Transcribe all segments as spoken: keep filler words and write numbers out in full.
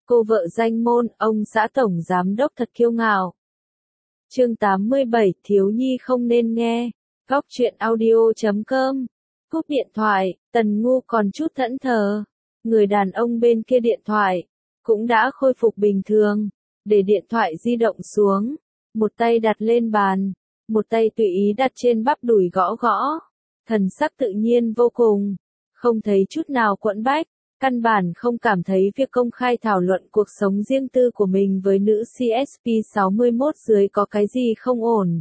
Cô vợ danh môn, ông xã tổng giám đốc thật kiêu ngạo. Chương tám mươi bảy, thiếu nhi không nên nghe. Góc truyện audio chấm com. Cúp điện thoại, Tần Ngu còn chút thẫn thờ. Người đàn ông bên kia điện thoại cũng đã khôi phục bình thường, để điện thoại di động xuống, một tay đặt lên bàn, một tay tùy ý đặt trên bắp đùi gõ gõ, thần sắc tự nhiên vô cùng, không thấy chút nào quẫn bách, căn bản không cảm thấy việc công khai thảo luận cuộc sống riêng tư của mình với nữ xê ét pê sáu mươi mốt dưới có cái gì không ổn.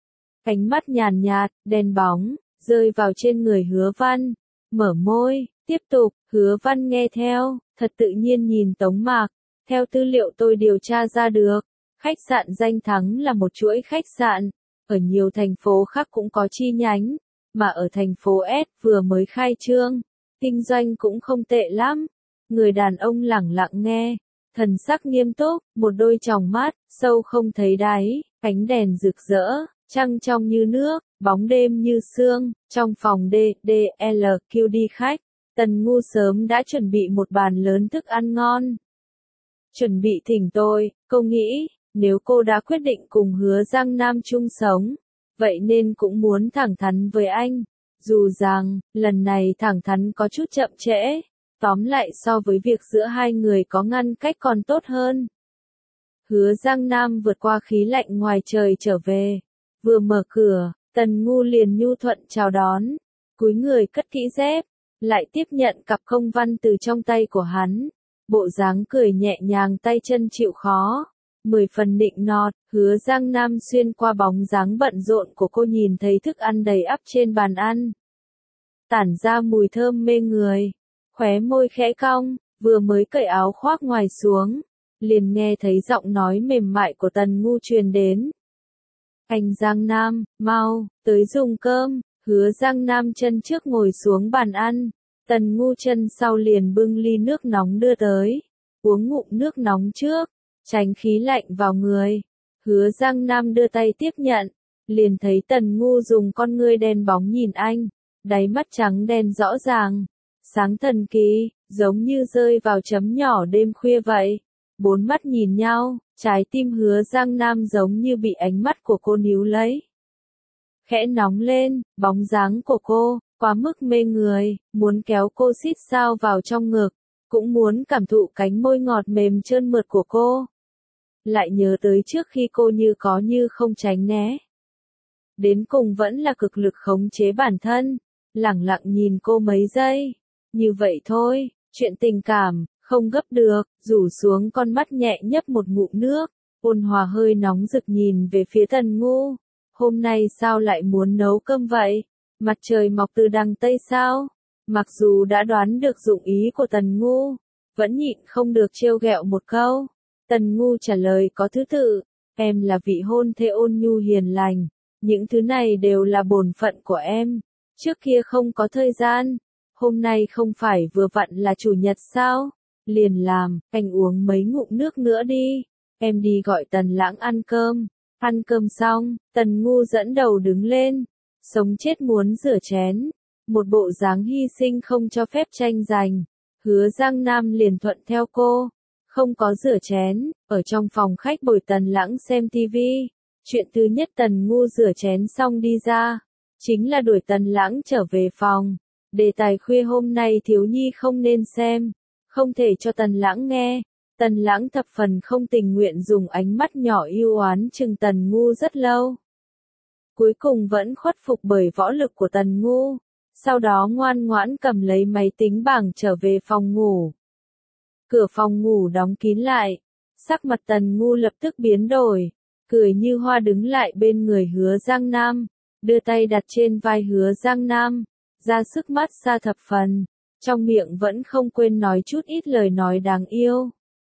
Ánh mắt nhàn nhạt, đen bóng, rơi vào trên người Hứa Văn, mở môi, tiếp tục, Hứa Văn nghe theo, thật tự nhiên nhìn Tống Mạc, theo tư liệu tôi điều tra ra được, khách sạn Danh Thắng là một chuỗi khách sạn, ở nhiều thành phố khác cũng có chi nhánh, mà ở thành phố S vừa mới khai trương, kinh doanh cũng không tệ lắm. Người đàn ông lẳng lặng nghe, thần sắc nghiêm túc, một đôi tròng mắt, sâu không thấy đáy, ánh đèn rực rỡ, trăng trong như nước, bóng đêm như sương, trong phòng D, D, L, Q đi khách, Tần Ngu sớm đã chuẩn bị một bàn lớn thức ăn ngon. Chuẩn bị thỉnh tôi, cô nghĩ, nếu cô đã quyết định cùng Hứa Giang Nam chung sống, vậy nên cũng muốn thẳng thắn với anh, dù rằng, lần này thẳng thắn có chút chậm trễ, tóm lại so với việc giữa hai người có ngăn cách còn tốt hơn. Hứa Giang Nam vượt qua khí lạnh ngoài trời trở về, vừa mở cửa, Tần Ngu liền nhu thuận chào đón, cúi người cất kỹ dép, lại tiếp nhận cặp công văn từ trong tay của hắn, bộ dáng cười nhẹ nhàng tay chân chịu khó, mười phần nịnh nọt. Hứa Giang Nam xuyên qua bóng dáng bận rộn của cô nhìn thấy thức ăn đầy ắp trên bàn ăn, tản ra mùi thơm mê người, khóe môi khẽ cong, vừa mới cởi áo khoác ngoài xuống, liền nghe thấy giọng nói mềm mại của Tần Ngu truyền đến. Anh Giang Nam, mau, tới dùng cơm. Hứa Giang Nam chân trước ngồi xuống bàn ăn, Tần Ngu chân sau liền bưng ly nước nóng đưa tới, uống ngụm nước nóng trước, tránh khí lạnh vào người. Hứa Giang Nam đưa tay tiếp nhận, liền thấy Tần Ngu dùng con ngươi đen bóng nhìn anh, đáy mắt trắng đen rõ ràng, sáng thần kỳ, giống như rơi vào chấm nhỏ đêm khuya vậy. Bốn mắt nhìn nhau, trái tim Hứa Giang Nam giống như bị ánh mắt của cô níu lấy. Khẽ nóng lên, bóng dáng của cô, quá mức mê người, muốn kéo cô xít sao vào trong ngực, cũng muốn cảm thụ cánh môi ngọt mềm trơn mượt của cô. Lại nhớ tới trước khi cô như có như không tránh né. Đến cùng vẫn là cực lực khống chế bản thân, lẳng lặng nhìn cô mấy giây. Như vậy thôi, chuyện tình cảm, không gấp được, rủ xuống con mắt nhẹ nhấp một ngụm nước, ôn hòa hơi nóng rực nhìn về phía Tần Ngu. Hôm nay sao lại muốn nấu cơm vậy? Mặt trời mọc từ đằng Tây sao? Mặc dù đã đoán được dụng ý của Tần Ngu, vẫn nhịn không được trêu ghẹo một câu. Tần Ngu trả lời có thứ tự, em là vị hôn thê ôn nhu hiền lành, những thứ này đều là bổn phận của em, trước kia không có thời gian, hôm nay không phải vừa vặn là chủ nhật sao? Liền làm, anh uống mấy ngụm nước nữa đi, em đi gọi Tần Lãng ăn cơm. Ăn cơm xong, Tần Ngu dẫn đầu đứng lên, sống chết muốn rửa chén, một bộ dáng hy sinh không cho phép tranh giành. Hứa Giang Nam liền thuận theo cô, không có rửa chén, ở trong phòng khách bồi Tần Lãng xem tivi. Chuyện thứ nhất Tần Ngu rửa chén xong đi ra, chính là đuổi Tần Lãng trở về phòng. Đề tài khuya hôm nay thiếu nhi không nên xem, không thể cho Tần Lãng nghe. Tần Lãng thập phần không tình nguyện dùng ánh mắt nhỏ yêu oán chừng Tần Ngu rất lâu. Cuối cùng vẫn khuất phục bởi võ lực của Tần Ngu, sau đó ngoan ngoãn cầm lấy máy tính bảng trở về phòng ngủ. Cửa phòng ngủ đóng kín lại, sắc mặt Tần Ngu lập tức biến đổi, cười như hoa đứng lại bên người Hứa Giang Nam, đưa tay đặt trên vai Hứa Giang Nam, ra sức mát xa thập phần, trong miệng vẫn không quên nói chút ít lời nói đáng yêu.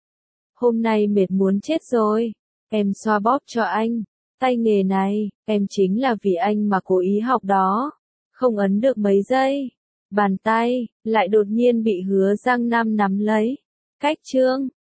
Hôm nay mệt muốn chết rồi, em xoa bóp cho anh, tay nghề này, em chính là vì anh mà cố ý học đó, không ấn được mấy giây, bàn tay, lại đột nhiên bị Hứa Giang Nam nắm lấy, cách chương,